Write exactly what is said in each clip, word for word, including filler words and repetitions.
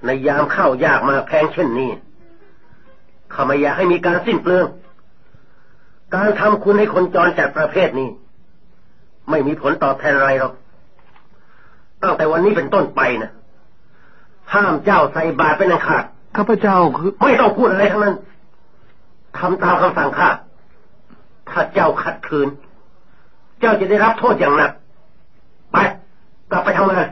ในยามข้าวยากมาแพงเช่นนี้ข้าไม่อยากให้มีการสิ้นเปลืองการทำคุณให้คนจรจัดประเภทนี้ไม่มีผลตอบแทนอะไรหรอกตั้งแต่วันนี้เป็นต้นไปนะห้ามเจ้าใส่บาตรเป็นอันขาดข้าพเจ้าคือไม่ต้องพูดอะไรทั้งนั้นทำตามคำสั่งข้าถ้าเจ้าขัดขืนเจ้าจะได้รับโทษอย่างหนักไปกลับไปทำงาน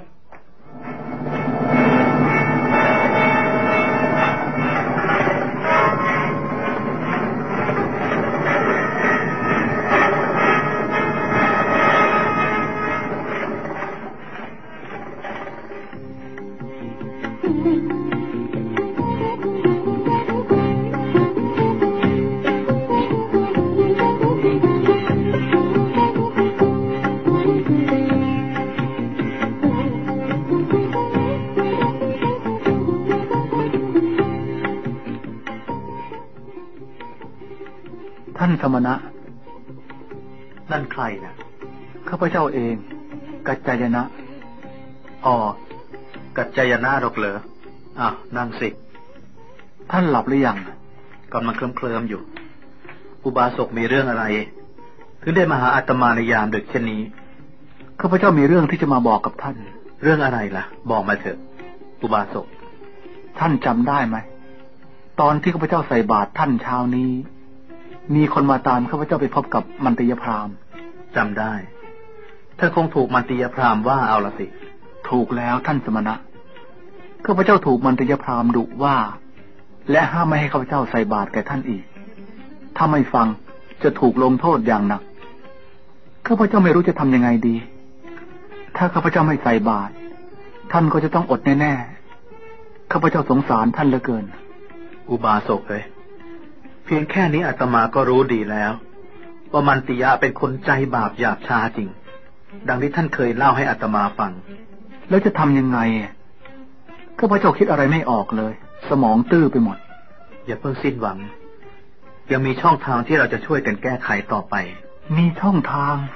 ท่านสมณะนั่นใครนะข้าพเจ้าเองกัจจายนะอ๋อกัจจายนะหรอกเหรออ่ะนั่งสิท่านหลับหรือยังกำลังเคลิ้มเคลิ้มอยู่อุบาสกมีเรื่องอะไรถึงได้มาหาอาตมาในยามดึกเช่นนี้ข้าพเจ้ามีเรื่องที่จะมาบอกกับท่านเรื่องอะไรล่ะบอกมาเถอะอุบาสกท่านจำได้ไหมตอนที่ข้าพเจ้าใส่บาตรท่านเช้านี้มีคนมาตามข้าพเจ้าไปพบกับมันติยพราหมณ์จำได้เธอคงถูกมันติยพราหมณ์ว่าเอาละสิถูกแล้วท่านสมณะข้าพเจ้าถูกมันติยพราหมณ์ดุว่าและห้ามไม่ให้ข้าพเจ้าใส่บาตรแก่ท่านอีกถ้าไม่ฟังจะถูกลงโทษอย่างหนักข้าพเจ้าไม่รู้จะทำยังไงดีถ้าข้าพเจ้าไม่ใส่บาตรท่านก็จะต้องอดแน่ๆข้าพเจ้าสงสารท่านเหลือเกินอุบาสกเอ้ยเพียงแค่นี้อาตมาก็รู้ดีแล้วว่ามันติยะเป็นคนใจบาปหยาบช้าจริงดังที่ท่านเคยเล่าให้อาตมาฟังแล้วจะทำยังไงข้าพเจ้าคิดอะไรไม่ออกเลยสมองตื้อไปหมดอย่าเพิ่งสิ้นหวังยังมีช่องทางที่เราจะช่วยกันแก้ไขต่อไปมีช่องทาง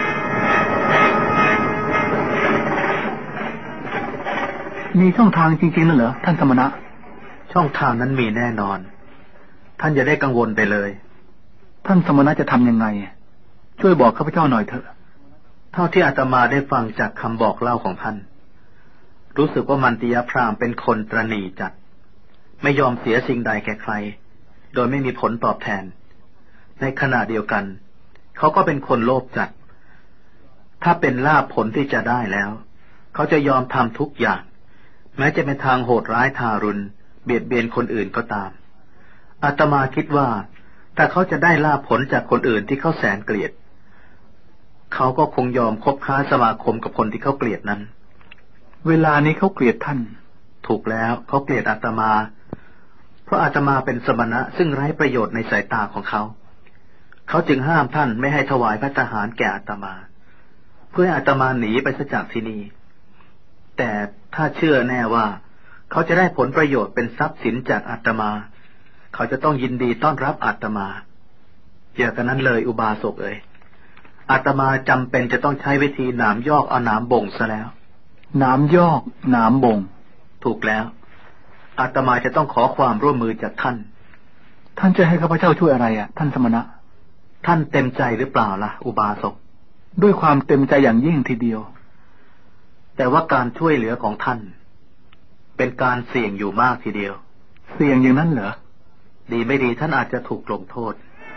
มีช่องทางจริงๆนั่นเหรอท่านสมณะช่องทางนั้นมีแน่นอนท่านอย่าได้กังวลไปเลยท่านสมณะจะทำยังไงช่วยบอกข้าพเจ้าหน่อยเถอะเท่าที่อาตมาได้ฟังจากคำบอกเล่าของท่านรู้สึกว่ามันติยพราหมณ์เป็นคนตระหนี่จัดไม่ยอมเสียสิ่งใดแก่ใครโดยไม่มีผลตอบแทนในขณะเดียวกันเขาก็เป็นคนโลภจัดถ้าเป็นลาภผลที่จะได้แล้วเขาจะยอมทำทุกอย่างแม้จะเป็นทางโหดร้ายทารุณเบียดเบียนคนอื่นก็ตามอาตมาคิดว่าถ้าเขาจะได้ลาภผลจากคนอื่นที่เขาแสนเกลียดเขาก็คงยอมคบค้าสมาคมกับคนที่เขาเกลียดนั้นเวลานี้เขาเกลียดท่านถูกแล้วเขาเกลียดอาตมาเพราะอาตมาเป็นสมณะซึ่งไร้ประโยชน์ในสายตาของเขาเขาจึงห้ามท่านไม่ให้ถวายพระทหารแก่อาตมาเพื่อให้อาตมาหนีไปจากที่นี่แต่ถ้าเชื่อแน่ว่าเขาจะได้ผลประโยชน์เป็นทรัพย์สินจากอาตมาเขาจะต้องยินดีต้อนรับอาตมาอย่ากันนั้นเลยอุบาสกเอ๋ยอาตมาจำเป็นจะต้องใช้วิธีหนามยอกเอาหนามบ่งซะแล้วหนามยอกหนามบ่งถูกแล้วอาตมาจะต้องขอความร่วมมือจากท่านท่านจะให้ข้าพเจ้าช่วยอะไรอ่ะท่านสมณะท่านเต็มใจหรือเปล่าล่ะอุบาสกด้วยความเต็มใจอย่างยิ่งทีเดียวแต่ว่าการช่วยเหลือของท่านเป็นการเสี่ยงอยู่มากทีเดียวเสี่ยงอย่างนั้นเหรอดีไม่ดีท่านอาจจะถูกลงโทษ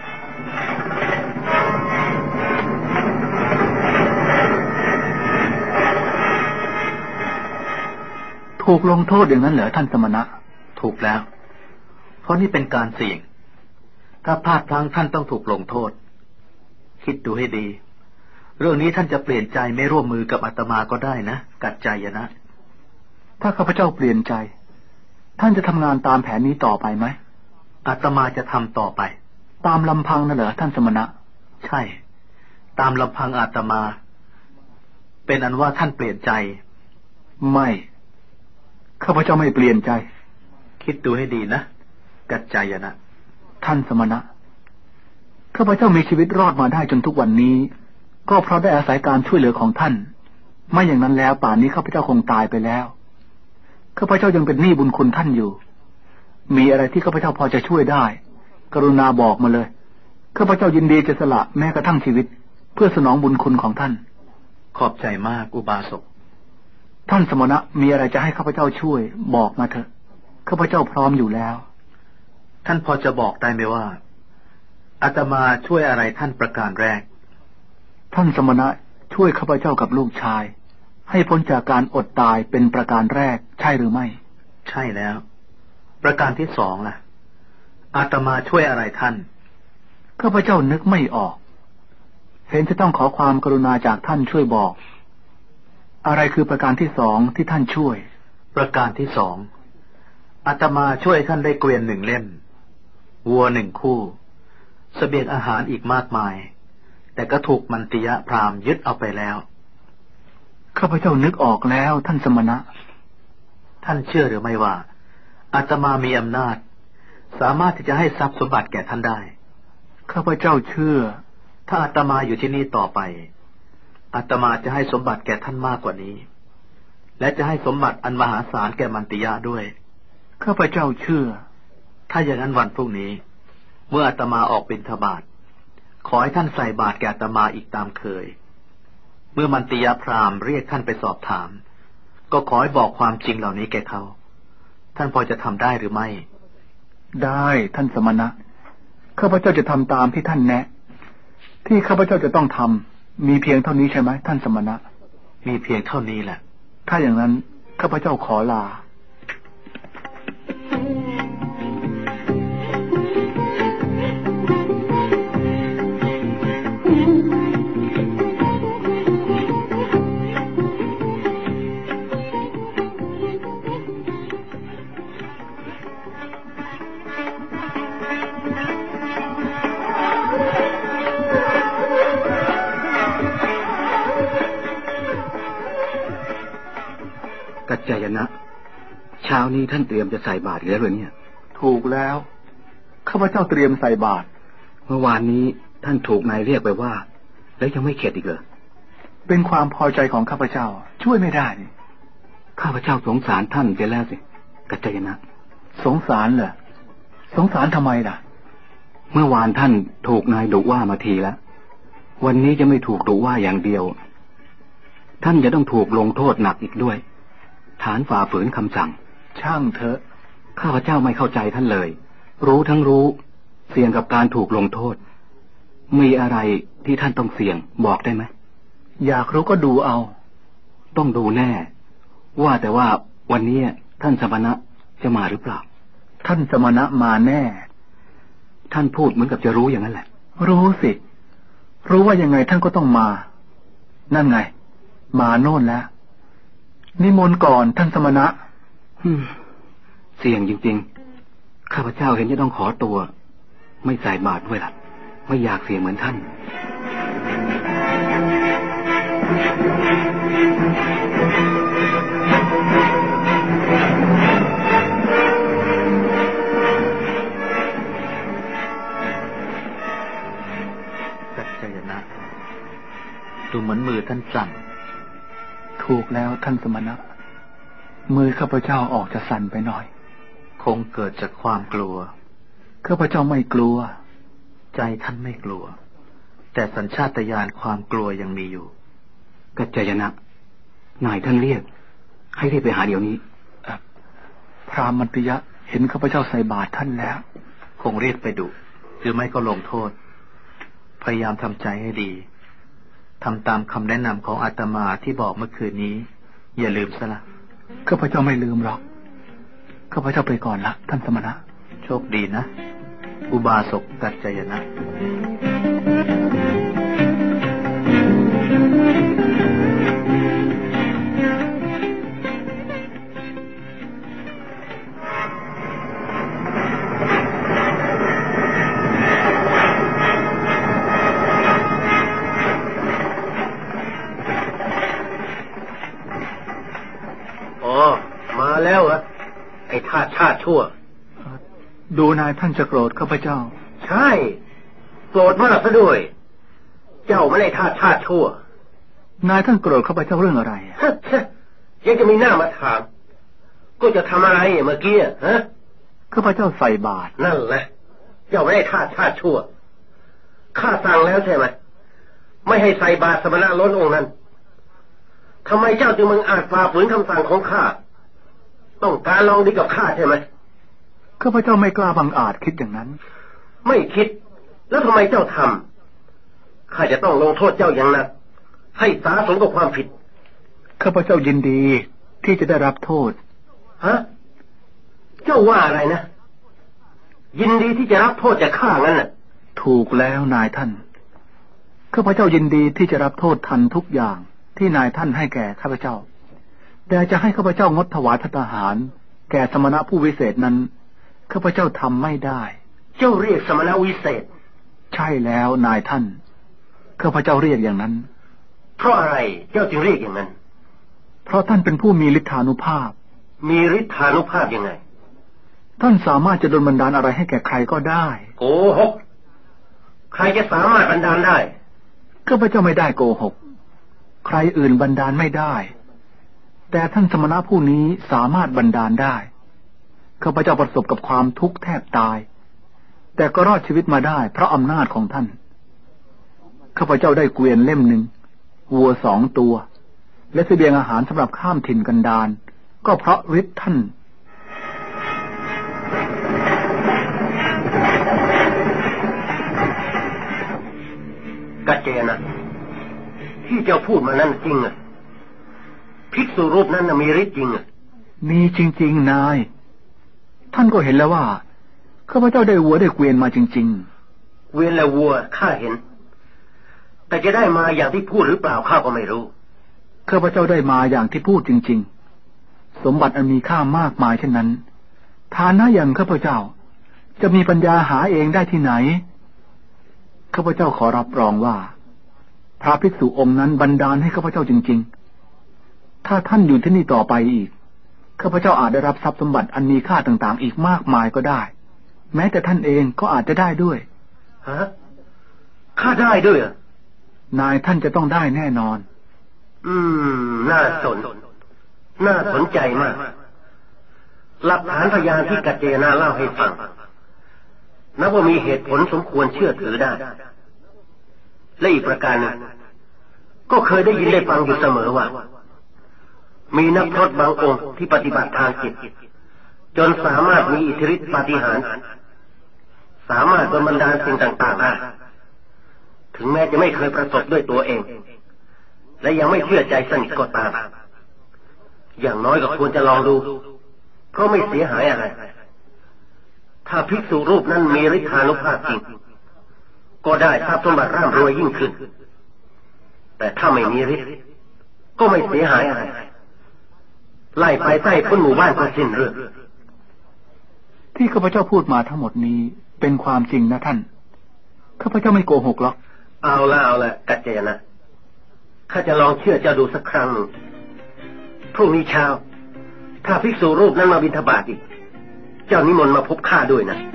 ถูกลงโทษอย่างนั้นเหรอท่านสมณะถูกแล้วเพราะนี่เป็นการเสี่ยงถ้าพลาดพลั้งท่านต้องถูกลงโทษคิดดูให้ดีเรื่องนี้ท่านจะเปลี่ยนใจไม่ร่วมมือกับอาตมาก็ได้นะกัจจายนะถ้าข้าพเจ้าเปลี่ยนใจท่านจะทำงานตามแผนนี้ต่อไปไหมอาตมาจะทำต่อไปตามลำพังนั่นเหรอท่านสมณะใช่ตามลำพังอาตมาเป็นอันว่าท่านเปลี่ยนใจไม่ข้าพเจ้าไม่เปลี่ยนใจคิดดูให้ดีนะกัจจายนะท่านสมณะข้าพเจ้ามีชีวิตรอดมาได้จนทุกวันนี้ก็เพราะได้อาศัยการช่วยเหลือของท่านไม่อย่างนั้นแล้วป่านนี้ข้าพเจ้าคงตายไปแล้วข้าพเจ้ายังเป็นหนี้บุญคุณท่านอยู่มีอะไรที่ข้าพเจ้าพอจะช่วยได้กรุณาบอกมาเลยข้าพเจ้ายินดีจะสละแม้กระทั่งชีวิตเพื่อสนองบุญคุณของท่านขอบใจมากอุบาสกท่านสมณะมีอะไรจะให้ข้าพเจ้าช่วยบอกมาเถอะข้าพเจ้าพร้อมอยู่แล้วท่านพอจะบอกได้ไหมว่าอาตมาช่วยอะไรท่านประการแรกท่านสมณะช่วยข้าพเจ้ากับลูกชายให้พ้นจากการอดตายเป็นประการแรกใช่หรือไม่ใช่แล้วประการที่สองล่ะอาตมาช่วยอะไรท่านข้าพเจ้านึกไม่ออกเห็นจะต้องขอความกรุณาจากท่านช่วยบอกอะไรคือประการที่สองที่ท่านช่วยประการที่สองอาตมาช่วยท่านได้เกวียนหนึ่งเล่มวัวหนึ่งคู่เสบียงอาหารอีกมากมายแต่ก็ถูกมันติยะพราหมณ์ยึดเอาไปแล้วข้าพเจ้านึกออกแล้วท่านสมณะท่านเชื่อหรือไม่ว่าอาตมามีอำนาจสามารถที่จะให้ทรัพย์สมบัติแก่ท่านได้ข้าพเจ้าเชื่อถ้าอาตมาอยู่ที่นี่ต่อไปอาตมาจะให้สมบัติแก่ท่านมากกว่านี้และจะให้สมบัติอันมหาศาลแก่มันติยะด้วยข้าพเจ้าเชื่อถ้าอย่างนั้นวันพรุ่งนี้เมื่ออาตมาออกบิณฑบาตขอให้ท่านใส่บาตรแก่อาตมาอีกตามเคยเมื่อมันติยะพราหมณ์เรียกท่านไปสอบถามก็ขอให้บอกความจริงเหล่านี้แก่เขาท่านพอจะทำได้หรือไม่ได้ท่านสมณะข้าพเจ้าจะทำตามที่ท่านแนะที่ข้าพเจ้าจะต้องทำมีเพียงเท่านี้ใช่ไหมท่านสมณะมีเพียงเท่านี้แหละถ้าอย่างนั้นข้าพเจ้าขอลากัจจายนะเช้านี้ท่านเตรียมจะใส่บาตรแล้วหรือเนี่ยถูกแล้วข้าพเจ้าเตรียมใส่บาตรเมื่อวานนี้ท่านถูกนายเรียกไปว่าแล้วยังไม่เข็ดอีกเหรอเป็นความพอใจของข้าพเจ้าช่วยไม่ได้ข้าพเจ้าสงสารท่านเสียแล้วสิกัจจายนะสงสารเหรอสงสารทำไมล่ะเมื่อวานท่านถูกนายดุว่ามาทีแล้ววันนี้จะไม่ถูกดุว่าอย่างเดียวท่านจะต้องถูกลงโทษหนักอีกด้วยฐานฝ่าฝืนคำสั่งช่างเถอะข้าพเจ้าไม่เข้าใจท่านเลยรู้ทั้งรู้เสี่ยงกับการถูกลงโทษมีอะไรที่ท่านต้องเสี่ยงบอกได้ไหมอยากรู้ก็ดูเอาต้องดูแน่ว่าแต่ว่าวันนี้ท่านสมณะจะมาหรือเปล่าท่านสมณะมาแน่ท่านพูดเหมือนกับจะรู้อย่างนั้นแหละรู้สิรู้ว่ายังไงท่านก็ต้องมานั่นไงมาโน่นแล้วนิมนต์ก่อนท่านสมณะเสี่ยงจริงๆข้าพเจ้าเห็นจะต้องขอตัวไม่ใส่บาตรด้วยล่ะไม่อยากเสี่ยงเหมือนท่านกัจจายนะดูเหมือนมือท่านสั่นถูกแล้วท่านสมณะมือข้าพเจ้าออกจะสั่นไปหน่อยคงเกิดจากความกลัวข้าพเจ้าไม่กลัวใจท่านไม่กลัวแต่สัญชาตญาณความกลัวยังมีอยู่กัจจายนะนายท่านเรียกให้รีบไปหาเดี๋ยวนี้พราหมณ์มันติยะเห็นข้าพเจ้าใส่บาตรท่านแล้วคงเรียกไปดุหรือไม่ก็ลงโทษพยายามทำใจให้ดีทำตามคำแนะนำของอาตมาที่บอกเมื่อคืนนี้อย่าลืมซะละข้าพเจ้าไม่ลืมหรอกข้าพเจ้าไปก่อนละท่านสมณะโชคดีนะอุบาสกกัจจายนะแล้วเหรอไอ้ทาสชาติชั่วดูนายท่านจะโกรธข้าพเจ้าใช่โกรธมากซะด้วยเจ้าไม่ได้ทาสชาติชั่วนายท่านโกรธข้าพเจ้าเรื่องอะไรยังจะมีหน้ามาถามก็จะทำอะไรเมื่อกี้ฮะข้าพเจ้าใส่บาตรนั่นแหละเจ้าไม่ได้ท่าท่าชั่วข้าสั่งแล้วใช่ไหมไม่ให้ใส่บาตรสมณะล้นองค์นั้นทำไมเจ้าจึงมึงอาจฝ่าฝืนคำสั่งของข้าต้องการลองดีกับข้าใช่ไหมข้าพเจ้าไม่กล้าบังอาจคิดอย่างนั้นไม่คิดแล้วทำไมเจ้าทำข้าจะต้องลงโทษเจ้าอย่างหนักให้สาสมกับความผิดข้าพเจ้ายินดีที่จะได้รับโทษฮะเจ้าว่าอะไรนะยินดีที่จะรับโทษจากข้างั้นน่ะถูกแล้วนายท่านข้าพเจ้ายินดีที่จะรับโทษทันทุกอย่างที่นายท่านให้แก่ข้าพเจ้าแต่จะให้ข้าพเจ้างดถวายภัตตาหารแก่สมณะผู้วิเศษนั้นข้าพเจ้าทำไม่ได้เจ้าเรียกสมณะวิเศษใช่แล้วนายท่านข้าพเจ้าเรียกอย่างนั้นเพราะอะไรเจ้าจึงเรียกอย่างนั้นเพราะท่านเป็นผู้มีฤทธานุภาพมีฤทธานุภาพยังไงท่านสามารถจะดลบันดาลอะไรให้แก่ใครก็ได้โกหกใครจะสามารถบันดาลได้ข้าพเจ้าไม่ได้โกหกใครอื่นบันดาลไม่ได้แต่ท่านสมณะผู้นี้สามารถบันดาลได้ข้าพเจ้าประสบกับความทุกข์แทบตายแต่ก็รอดชีวิตมาได้เพราะอำนาจของท่านข้าพเจ้าได้เกวียนเล่มหนึ่งวัวสองตัวและเสบียงอาหารสำหรับข้ามถิ่นกันดารก็เพราะฤทธิ์ท่านกัจเจนะที่เจ้าพูดมานั่นจริงอ่ะภิกษุรูปนั้นมีฤทธิ์จริงอ่ะมีจริงๆนายท่านก็เห็นแล้วว่าข้าพเจ้าได้วัวได้เกวียนมาจริงๆเกวียนและวัวข้าเห็นแต่จะได้มาอย่างที่พูดหรือเปล่าข้าก็ไม่รู้ข้าพเจ้าได้มาอย่างที่พูดจริงๆสมบัติอันมีค่ามากมายเช่นนั้นฐานะอย่างข้าพเจ้าจะมีปัญญาหาเองได้ที่ไหนข้าพเจ้าขอรับรองว่าพระภิกษุองค์นั้นบันดาลให้ข้าพเจ้าจริงๆถ้าท่านอยู่ที่นี่ต่อไปอีกข้าพเจ้าอาจได้รับทรัพย์สมบัติอันมีค่าต่างๆอีกมากมายก็ได้แม้แต่ท่านเองก็อาจจะได้ด้วยฮะข้าได้ด้วยอ่ะนายท่านจะต้องได้แน่นอนอืมน่าสนน่าสนใจมากหลักฐานพยานที่กัจเจนะเล่าให้ฟังนับว่ามีเหตุผลสมควรเชื่อถือได้และอีกประการหนึ่งก็เคยได้ยินได้ฟังอยู่เสมอว่ามีนักพรตบางองค์ที่ปฏิบัติทางจิตจนสามารถมีอิทธิฤทธิปาฏิหาริย์สามารถดลบันดาลสิ่งต่างๆได้ถึงแม้จะไม่เคยประสบด้วยตัวเองและยังไม่เชื่อใจสนิทก็ตามอย่างน้อยก็ควรจะลองดูเพราะไม่เสียหายอะไรถ้าภิกษุรูปนั้นมีฤทธานุภาพจริงก็ได้ทรัพย์สมบัติร่ำรวยยิ่งขึ้นแต่ถ้าไม่มีฤทธิ์ก็ไม่เสียหายอะไรไล่ไปใต้พ้นหมู่บ้านก็สิ้นเรื่องที่ข้าพเจ้าพูดมาทั้งหมดนี้เป็นความจริงนะท่านข้าพเจ้าไม่โกหกหรอกเอาละเอาละกัจเจนะข้าจะลองเชื่อเจ้าดูสักครั้งพรุ่งนี้เช้าถ้าภิกษุรูปนั้นมาบิณฑบาตอีกเจ้านิมนต์มาพบข้าด้วยนะ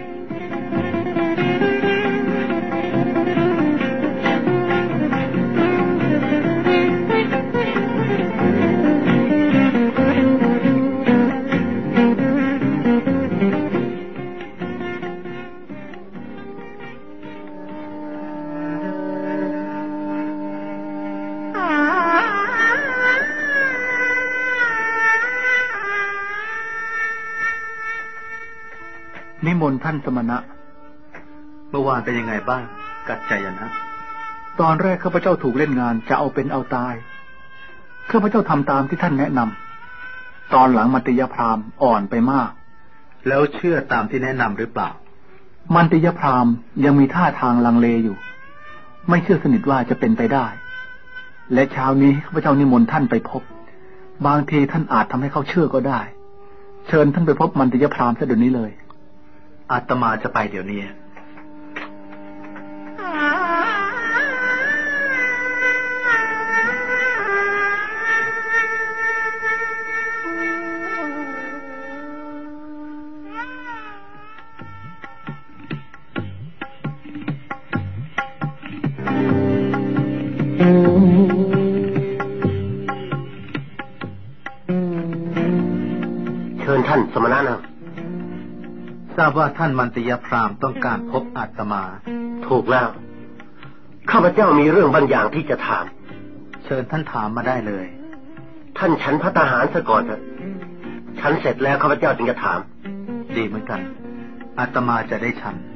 นิมนต์ท่านสมณะเมื่อวานเป็นยังไงบ้างกัจจายนะตอนแรกข้าพเจ้าถูกเล่นงานจะเอาเป็นเอาตายข้าพเจ้าทำตามที่ท่านแนะนำตอนหลังมัตติยพราหมณ์อ่อนไปมากแล้วเชื่อตามที่แนะนำหรือเปล่ามัตติยพราหมณ์ยังมีท่าทางลังเลอยู่ไม่เชื่อสนิทว่าจะเป็นไปได้และเช้านี้ข้าพเจ้านิมนต์ท่านไปพบบางทีท่านอาจทำให้เขาเชื่อก็ได้เชิญท่านไปพบมัตติยพราหมณ์ซะเดี๋ยวนี้เลยอาตมาจะไปเดี๋ยวนี้นะนะทราบว่าท่านมันติยพราหมณ์ต้องการพบอาตมาถูกแล้วข้าพเจ้ามีเรื่องบางอย่างที่จะถามเชิญท่านถามมาได้เลยท่านฉันพระทหารซะก่อนเถอะฉันเสร็จแล้วข้าพเจ้าจึงจะถามดีเหมือนกันอาตมาจะได้ฉัน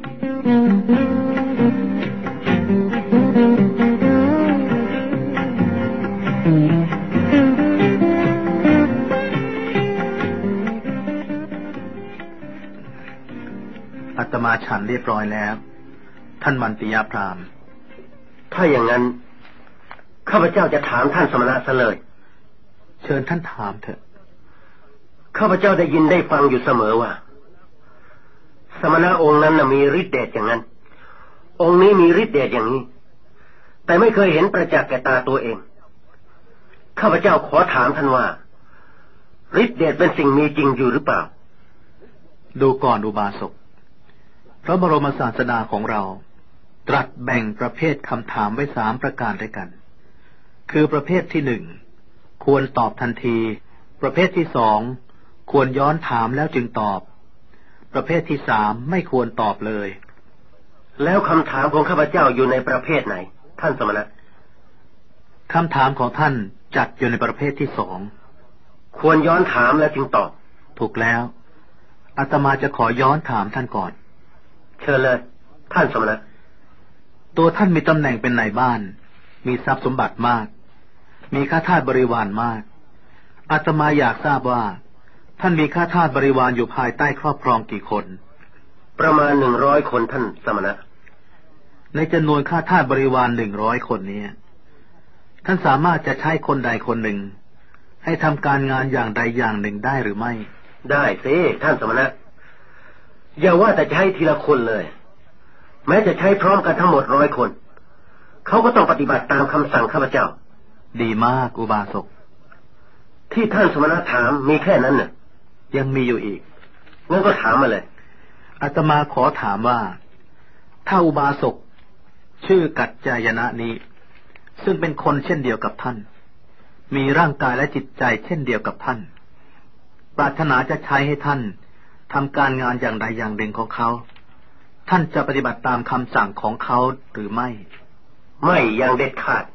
อาตมาฉันเรียบร้อยแล้วท่านมันติยพราหมณ์ถ้าอย่างนั้นข้าพเจ้าจะถามท่านสมณะซะเลยเชิญท่านถามเถอะข้าพเจ้าได้ยินได้ฟังอยู่เสมอว่าสมณะองค์นั้นมีฤทธิ์เดชอย่างนั้นองค์นี้มีฤทธิ์เดชอย่างนี้แต่ไม่เคยเห็นประจักษ์แก่ตาตัวเองข้าพเจ้าขอถามท่านว่าฤทธิ์เดชเป็นสิ่งมีจริงอยู่หรือเปล่าดูก่อนอุบาสกพระบรมศาสดาของเราตรัสแบ่งประเภทคำถามไว้สามประการด้วยกันคือประเภทที่หนึ่งควรตอบทันทีประเภทที่สองควรย้อนถามแล้วจึงตอบประเภทที่สามไม่ควรตอบเลยแล้วคำถามของข้าพเจ้าอยู่ในประเภทไหนท่านสมณะคำถามของท่านจัดอยู่ในประเภทที่สองควรย้อนถามแล้วจึงตอบถูกแล้วอาตมาจะขอย้อนถามท่านก่อนเชิญเลยท่านสมณะตัวท่านมีตำแหน่งเป็นนายบ้านมีทรัพย์สมบัติมากมีข้าทาสบริวารมากอาตมาอยากทราบว่าท่านมีข้าทาสบริวารอยู่ภายใต้ครอบครองกี่คนประมาณหนึ่งร้อยคนท่านสมณะในจำนวนข้าทาสบริวารหนึ่งร้อยคนนี้ท่านสามารถจะใช้คนใดคนหนึ่งให้ทำการงานอย่างใดอย่างหนึ่งได้หรือไม่ได้สิท่านสมณะอย่าว่าแต่จะให้ทีละคนเลยแม้จะใช้พร้อมกันทั้งหมดร้อยคนเขาก็ต้องปฏิบัติตามคำสั่งข้าพเจ้าดีมากอุบาสกที่ท่านสมณะถามมีแค่นั้นน่ะยังมีอยู่อีกงั้นก็ถามมาเลยอาตมาขอถามว่าถ้าอุบาสกชื่อกัจจายนะนี้ซึ่งเป็นคนเช่นเดียวกับท่านมีร่างกายและจิตใจเช่นเดียวกับท่านปรารถนาจะใช้ให้ท่านทำการงานอย่างใดอย่างหนึ่งของเขาท่านจะปฏิบัติตามคำสั่งของเขาหรือไม่ไม่อย่างเด็ดขาด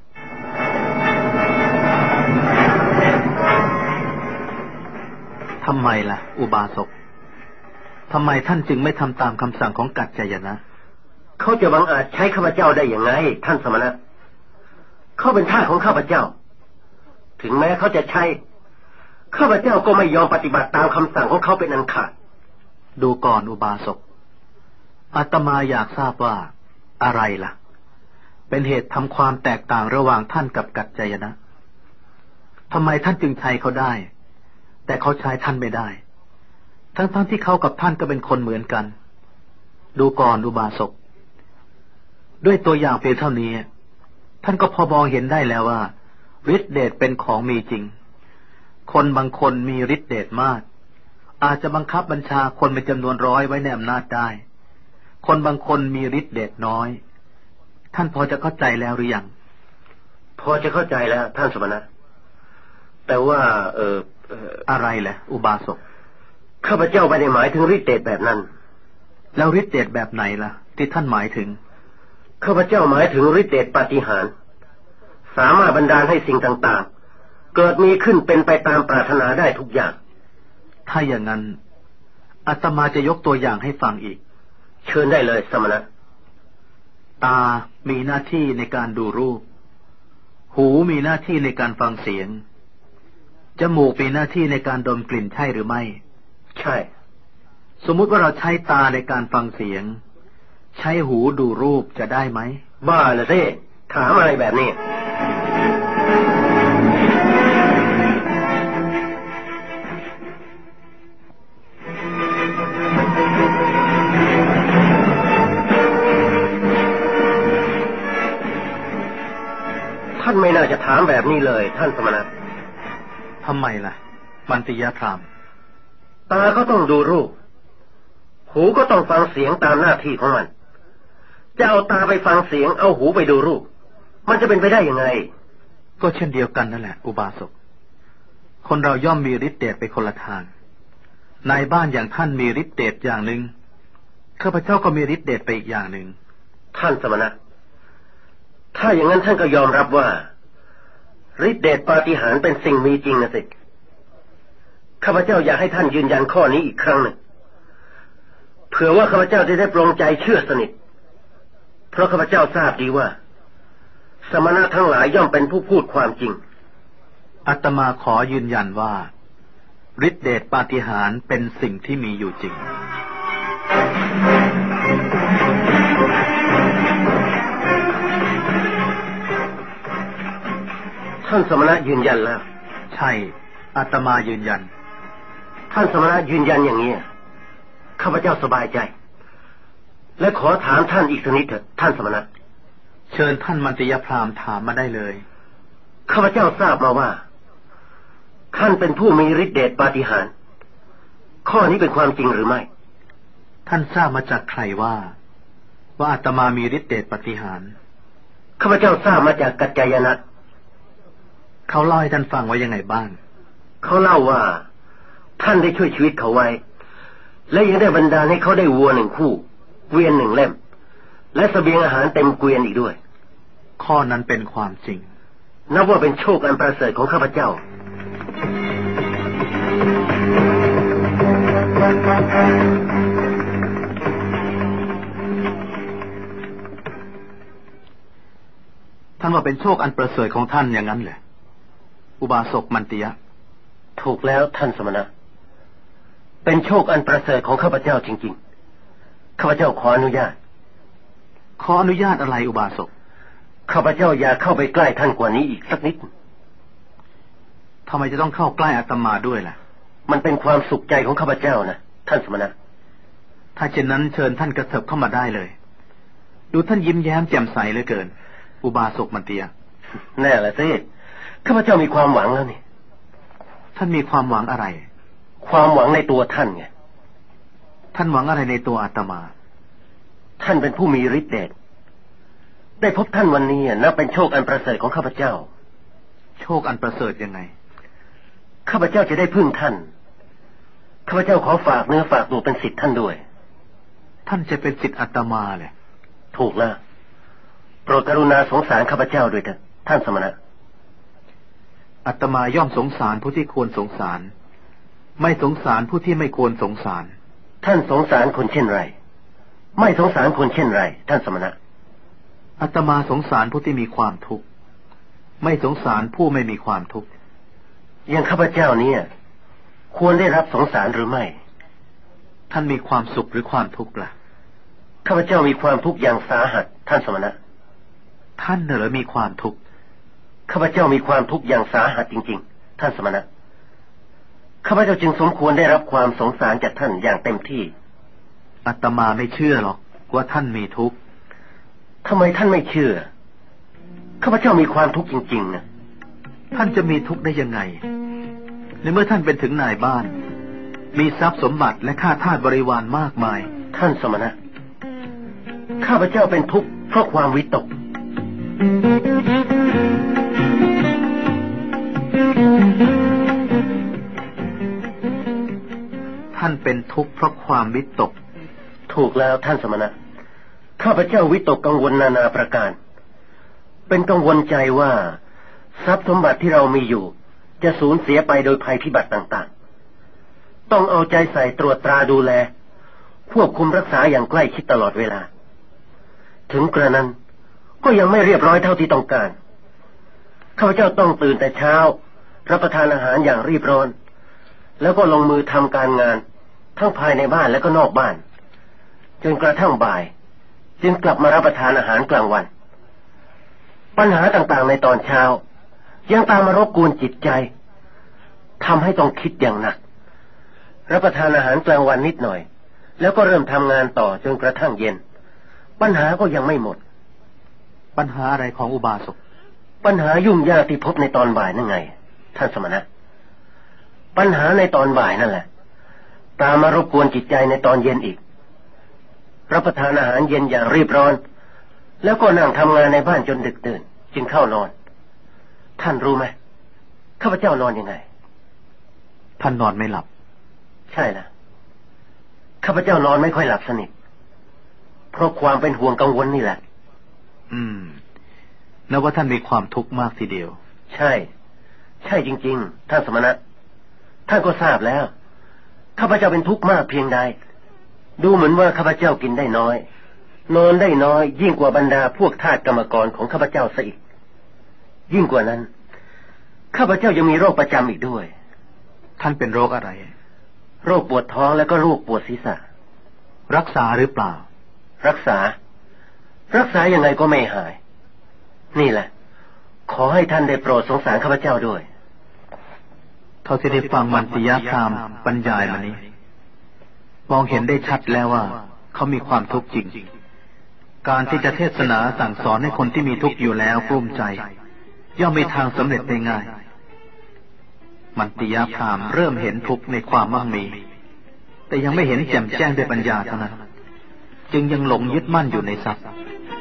ทำไมล่ะอุบาสกทำไมท่านจึงไม่ทำตามคำสั่งของกัจจายนะเขาจะบังอาจใช้ข้าพเจ้าได้อย่างไรท่านสมณะเขาเป็นทาสของข้าพเจ้าถึงแม้เขาจะใช้ข้าพเจ้าก็ไม่ยอมปฏิบัติตามคำสั่งของเขาเป็นอันขาดดูก่อนอุบาสกอาตมาอยากทราบว่าอะไรล่ะเป็นเหตุทำความแตกต่างระหว่างท่านกับกัจจายนะทำไมท่านจึงใช้เขาได้แต่เขาใช้ท่านไม่ได้ทั้งๆ ท, ที่เขากับท่านก็เป็นคนเหมือนกันดูก่อนอุบาสกด้วยตัวอย่างเพียงเท่านี้ท่านก็พอมองเห็นได้แล้วว่าฤทธิเดชเป็นของมีจริงคนบางคนมีฤทธิเดชมากอาจจะบังคับบัญชาคนเป็นจำนวนร้อยไว้ในอำนาจได้คนบางคนมีฤทธิเดชน้อยท่านพอจะเข้าใจแล้วหรือยังพอจะเข้าใจแล้วท่านสมณะแต่ว่าเอออะไรแหละอุบาสกข้าพเจ้าไม่ได้หมายถึงฤทธิเดชแบบนั้นแล้วฤทธิเดชแบบไหนล่ะที่ท่านหมายถึงข้าพเจ้าหมายถึงฤทธิเดชปาฏิหาริย์สามารถบันดาลให้สิ่งต่างๆเกิดมีขึ้นเป็นไปตามปรารถนาได้ทุกอย่างถ้าอย่างนั้นอาตมาจะยกตัวอย่างให้ฟังอีกเชิญได้เลยสมณะตามีหน้าที่ในการดูรูปหูมีหน้าที่ในการฟังเสียงจมูกมีหน้าที่ในการดมกลิ่นใช่หรือไม่ใช่สมมุติว่าเราใช้ตาในการฟังเสียงใช้หูดูรูปจะได้ไหมบ้าเหรอสิถามอะไรแบบนี้ท่านไม่น่าจะถามแบบนี้เลยท่านสมณะทำไมล่ะมันติยพราหมณ์ตาก็ต้องดูรูปหูก็ต้องฟังเสียงตามหน้าที่ของมันจะเอาตาไปฟังเสียงเอาหูไปดูรูปมันจะเป็นไปได้ยังไงก็เช่นเดียวกันนั่นแหละอุบาสกคนเราย่อมมีฤทธิ์เดชไปคนละทางนายบ้านอย่างท่านมีฤทธิ์เดชอย่างหนึ่งข้าพเจ้าก็มีฤทธิ์เดชไปอีกอย่างหนึ่งท่านสมณะถ้าอย่างนั้นท่านก็ยอมรับว่าฤทธิ์เดชปาฏิหาริย์เป็นสิ่งมีจริงนะสิข้าพเจ้าอยากให้ท่านยืนยันข้อนี้อีกครั้งหนึ่งเผื่อว่าข้าพเจ้าจะได้ปลงใจเชื่อสนิทเพราะข้าพเจ้าทราบดีว่าสมณะทั้งหลายย่อมเป็นผู้พูดความจริงอาตมาขอยืนยันว่าฤทธิ์เดชปาฏิหาริย์เป็นสิ่งที่มีอยู่จริงท่านสมณะยืนยันแล้วใช่อาตมายืนยันท่านสมณะยืนยันอย่างนี้ข้าพเจ้าสบายใจและขอถามท่านอีกสักนิดเถิดท่านสมณะเชิญท่านมันติยพราหมณ์ถามมาได้เลยข้าพเจ้าทราบมาว่าท่านเป็นผู้มีฤทธิ์เดชปาฏิหาริย์ข้อนี้เป็นความจริงหรือไม่ท่านทราบมาจากใครว่าว่าอาตมามีฤทธิ์เดชปาฏิหาริย์ข้าพเจ้าทราบมาจากกัจจายนะเขาเล่าให้ท่านฟังว่ายังไงบ้างเขาเล่าว่าท่านได้ช่วยชีวิตเขาไว้และยังได้บันดาลให้เขาได้วัวหนึ่งคู่เกวียนหนึ่งเล่มและเสบียงอาหารเต็มเกวียนอีกด้วยข้อนั้นเป็นความจริงนับว่าเป็นโชคอันประเสริฐของข้าพเจ้าท่านว่าเป็นโชคอันประเสริฐของท่านอย่างนั้นเหรออุบาสกมันติยะถูกแล้วท่านสมณะเป็นโชคอันประเสริฐของข้าพเจ้าจริงๆข้าพเจ้าขออนุญาตขออนุญาตอะไรอุบาสกข้าพเจ้าอยากเข้าไปใกล้ท่านกว่านี้อีกสักนิดทำไมจะต้องเข้าใกล้อาตมาด้วยล่ะมันเป็นความสุขใจของข้าพเจ้านะท่านสมณะถ้าเช่นนั้นเชิญท่านกระเถิบเข้ามาได้เลยดูท่านยิ้มแย้มแจ่มใสเหลือเกินอุบาสกมันติยะแน่ละสิข้าพเจ้ามีความหวังแล้วนี่ท่านมีความหวังอะไรความหวังในตัวท่านไงท่านหวังอะไรในตัวอาตมาท่านเป็นผู้มีฤทธิ์เดชได้พบท่านวันนี้นับเป็นโชคอันประเสริฐของข้าพเจ้าโชคอันประเสริฐยังไงข้าพเจ้าจะได้พึ่งท่านข้าพเจ้าขอฝากเนื้อฝากตัวเป็นศิษย์ท่านด้วยท่านจะเป็นศิษย์อาตมาเลยถูกแล้วโปรดกรุณาสงสารข้าพเจ้าด้วยเถิดท่านสมณะอาตมาย่อมสงสารผู้ที่ควรสงสารไม่สงสารผู้ที่ไม่ควรสงสารท่านสงสารคนเช่นไรไม่สงสารคนเช่นไรท่านสมณะอาตมาสงสารผู้ที่มีความทุกข์ไม่สงสารผู้ไม่มีความทุกข์อย่างข้าพเจ้าเนี่ยควรได้รับสงสารหรือไม่ท่านมีความสุขหรือความทุกข์ล่ะข้าพเจ้ามีความทุกข์อย่างสาหัสท่านสมณะท่านเหรอมีความทุกข์ข้าพเจ้ามีความทุกข์อย่างสาหัสจริงๆท่านสมณะข้าพเจ้าจึงสมควรได้รับความสงสารจากท่านอย่างเต็มที่อาตมาไม่เชื่อหรอกว่าท่านมีทุกข์ทำไมท่านไม่เชื่อข้าพเจ้ามีความทุกข์จริงๆนะท่านจะมีทุกข์ได้ยังไงในเมื่อท่านเป็นถึงนายบ้านมีทรัพย์สมบัติและข้าทาสบริวารมากมายท่านสมณะข้าพเจ้าเป็นทุกข์เพราะความวิตกท่านเป็นทุกข์เพราะความวิตกถูกแล้วท่านสมณะข้าพเจ้าวิตกกังวลนานาประการเป็นกังวลใจว่าทรัพย์สมบัติที่เรามีอยู่จะสูญเสียไปโดยภัยพิบัติต่างๆต้องเอาใจใส่ตรวจตราดูแลควบคุมรักษาอย่างใกล้ชิดตลอดเวลาถึงกระนั้นก็ยังไม่เรียบร้อยเท่าที่ต้องการข้าพเจ้าต้องตื่นแต่เช้ารับประทานอาหารอย่างรีบร้อนแล้วก็ลงมือทำการงานทั้งภายในบ้านและก็นอกบ้านจนกระทั่งบ่ายจึงกลับมารับประทานอาหารกลางวันปัญหาต่างๆในตอนเช้ายังตามมารบกวนจิตใจทำให้ต้องคิดอย่างหนักรับประทานอาหารกลางวันนิดหน่อยแล้วก็เริ่มทำงานต่อจนกระทั่งเย็นปัญหาก็ยังไม่หมดปัญหาอะไรของอุบาสกปัญหายุ่งยากที่พบในตอนบ่ายนั่นไงท่านสมณะปัญหาในตอนบ่ายนั่นแหละตามมารบกวนจิตใจในตอนเย็นอีกรับประทานอาหารเย็นอย่างรีบร้อนแล้วก็นั่งทำงานในบ้านจนดึกดื่นจึงเข้านอนท่านรู้ไหมข้าพเจ้านอนยังไงท่านนอนไม่หลับใช่นะข้าพเจ้านอนไม่ค่อยหลับสนิทเพราะความเป็นห่วงกังวลนี่แหละอืมแล้วว่าท่านมีความทุกข์มากทีเดียวใช่ใช่จริงๆท่านสมณะท่านก็ทราบแล้วข้าพเจ้าเป็นทุกข์มากเพียงใดดูเหมือนว่าข้าพเจ้ากินได้น้อยนอนได้น้อยยิ่งกว่าบรรดาพวกทาสกรรมกรของข้าพเจ้าซะอีกยิ่งกว่านั้นข้าพเจ้ายังมีโรคประจำอีกด้วยท่านเป็นโรคอะไรโรคปวดท้องและก็โรคปวดศีรษะรักษาหรือเปล่ารักษารักษายังไงก็ไม่หายนี่แหละขอให้ท่านได้โปรดสงสารข้าพเจ้าด้วยเท่าที่ได้ฟังมันติยพราหมณ์บรรยายมานี้มองเห็นได้ชัดแล้วว่าเขามีความทุกข์จริงการที่จะเทศนาสั่งสอนให้คนที่มีทุกข์อยู่แล้วกลุ้มใจย่อมมีทางสำเร็จได้ง่ายมันติยพราหมณ์เริ่มเห็นทุกข์ในความมั่งมีแต่ยังไม่เห็นแจ่มแจ้งด้วยปัญญาเท่านั้นจึงยังหลงยึดมั่นอยู่ในทรัพย์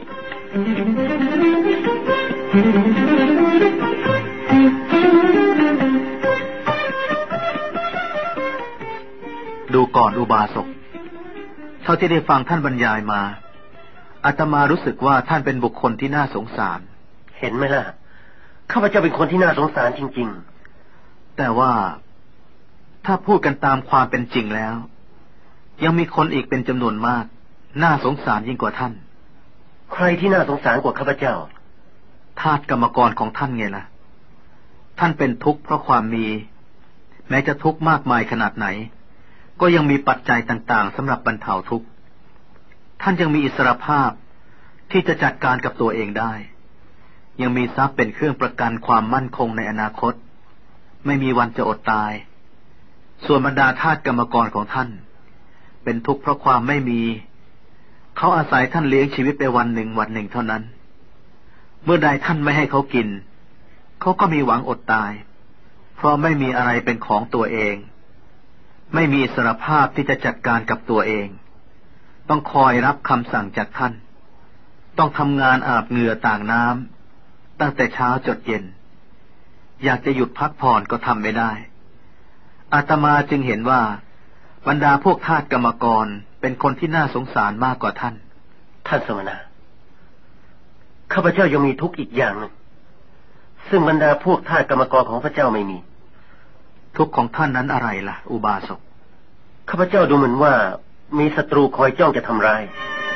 ดูก่อนอุบาสกเท่าที่ได้ฟังท่านบรรยายมาอาตมารู้สึกว่าท่านเป็นบุคคลที่น่าสงสารเห็นไหมล่ะข้าพเจ้าเป็นคนที่น่าสงสารจริงๆแต่ว่าถ้าพูดกันตามความเป็นจริงแล้วยังมีคนอีกเป็นจำนวนมากน่าสงสารยิ่งกว่าท่านใครที่น่าสงสารกว่าข้าพเจ้าทาสกรรมกรของท่านไงล่ะท่านเป็นทุกข์เพราะความมีแม้จะทุกข์มากมายขนาดไหนก็ยังมีปัจจัยต่างๆสำหรับบรรเทาทุกข์ท่านยังมีอิสรภาพที่จะจัดการกับตัวเองได้ยังมีทรัพย์เป็นเครื่องประกันความมั่นคงในอนาคตไม่มีวันจะอดตายส่วนบรรดาทาสกรรมกรของท่านเป็นทุกข์เพราะความไม่มีเขาอาศัยท่านเลี้ยงชีวิตไปวันหนึ่งวันหนึ่งเท่านั้นเมื่อใดท่านไม่ให้เขากินเขาก็มีหวังอดตายเพราะไม่มีอะไรเป็นของตัวเองไม่มีอิสรภาพที่จะจัดการกับตัวเองต้องคอยรับคำสั่งจากท่านต้องทำงานอาบเหงื่อต่างน้ำตั้งแต่เช้าจดเย็นอยากจะหยุดพักผ่อนก็ทำไม่ได้อาตมาจึงเห็นว่าบรรดาพวกทาสกรรมกรเป็นคนที่น่าสงสารมากกว่าท่านท่านสมณะข้าพเจ้ายังมีทุกข์อีกอย่างนึงซึ่งบรรดาพวกทาสกรรมกรของพระเจ้าไม่มีทุกข์ของท่านนั้นอะไรล่ะอุบาสกข้าพเจ้าดูเหมือนว่ามีศัตรูคอยจ้องจะทำร้าย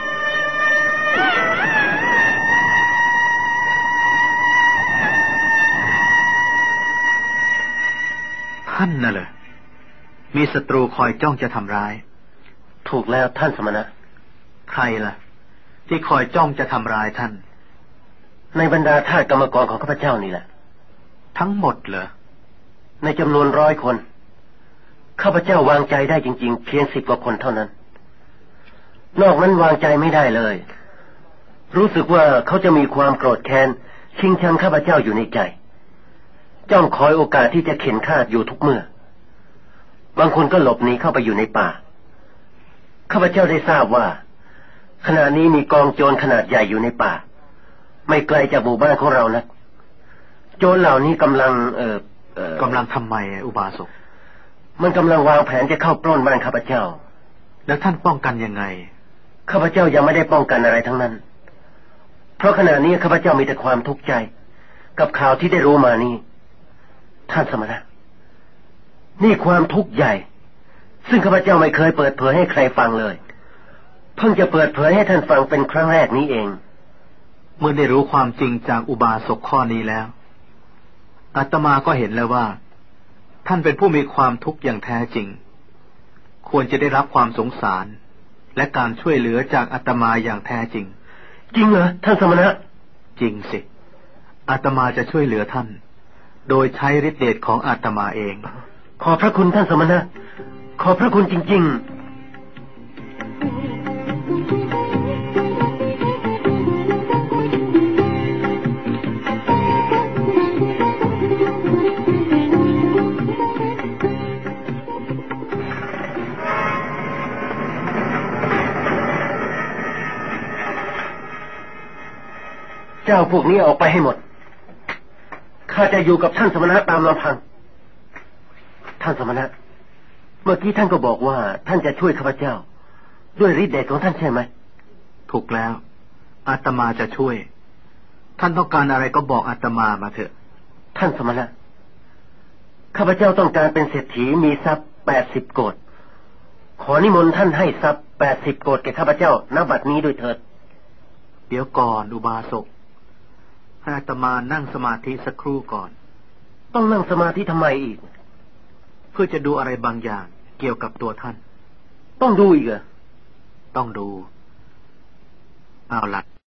ท่านน่ะเหรอมีศัตรูคอยจ้องจะทำร้ายถูกแล้วท่านสมณะใครล่ะที่คอยจ้องจะทำร้ายท่านในบรรดาทาสกรรมกรของข้าพเจ้านี่แหละทั้งหมดเหรอในจำนวนร้อยคนข้าพเจ้าวางใจได้จริงๆเพียงสิบกว่าคนเท่านั้นนอกนั้นวางใจไม่ได้เลยรู้สึกว่าเขาจะมีความโกรธแค้นชิงชังข้าพเจ้าอยู่ในใจจ้องคอยโอกาสที่จะเข็นฆ่าอยู่ทุกเมื่อบางคนก็หลบหนีเข้าไปอยู่ในป่าข้าพเจ้าได้ทราบว่าขณะนี้มีกองโจรขนาดใหญ่อยู่ในป่าไม่ไกลจากหมู่บ้านของเรานะโจรเหล่านี้กำลังเอ่อเอ่อกำลังทำไมอุบาสกมันกำลังวางแผนจะเข้าปล้นบ้านข้าพเจ้าแล้วท่านป้องกันยังไงข้าพเจ้ายังไม่ได้ป้องกันอะไรทั้งนั้นเพราะขณะนี้ข้าพเจ้ามีแต่ความทุกข์ใจกับข่าวที่ได้รู้มานี้ท่านสมณะนี่ความทุกข์ใหญ่ซึ่งข้าพเจ้าไม่เคยเปิดเผยให้ใครฟังเลยเพิ่งจะเปิดเผยให้ท่านฟังเป็นครั้งแรกนี้เองเมื่อได้รู้ความจริงจากอุบาสกข้อนี้แล้วอาตมาก็เห็นแล้วว่าท่านเป็นผู้มีความทุกข์อย่างแท้จริงควรจะได้รับความสงสารและการช่วยเหลือจากอาตมาอย่างแท้จริงจริงเหรอท่านสมณะจริงสิอาตมาจะช่วยเหลือท่านโดยใช้ฤทธิเดชของอาตมาเองขอพระคุณท่านสมณะขอพระคุณจริงๆเจ้าพวกนี้ออกไปให้หมดข้าจะอยู่กับท่านสมณะตามลำพังท่านสมณะเมื่อกี้ท่านก็บอกว่าท่านจะช่วยข้าพเจ้าด้วยฤทธิ์เดชของท่านใช่ไหมถูกแล้วอาตมาจะช่วยท่านต้องการอะไรก็บอกอาตมามาเถอะท่านสมณะข้าพเจ้าต้องการเป็นเศรษฐีมีทรัพย์แปดสิบโกฏขอนิมนต์ท่านให้ทรัพย์แปดสิบโกฏแก่ข้าพเจ้าณบัดนี้ด้วยเถิดเดี๋ยวก่อนอุบาสกให้อาตมานั่งสมาธิสักครู่ก่อนต้องนั่งสมาธิทำไมอีกเพื่อจะดูอะไรบางอย่างเกี่ยวกับตัวท่านต้องดูอีกเหรอต้องดูเอาล่ะ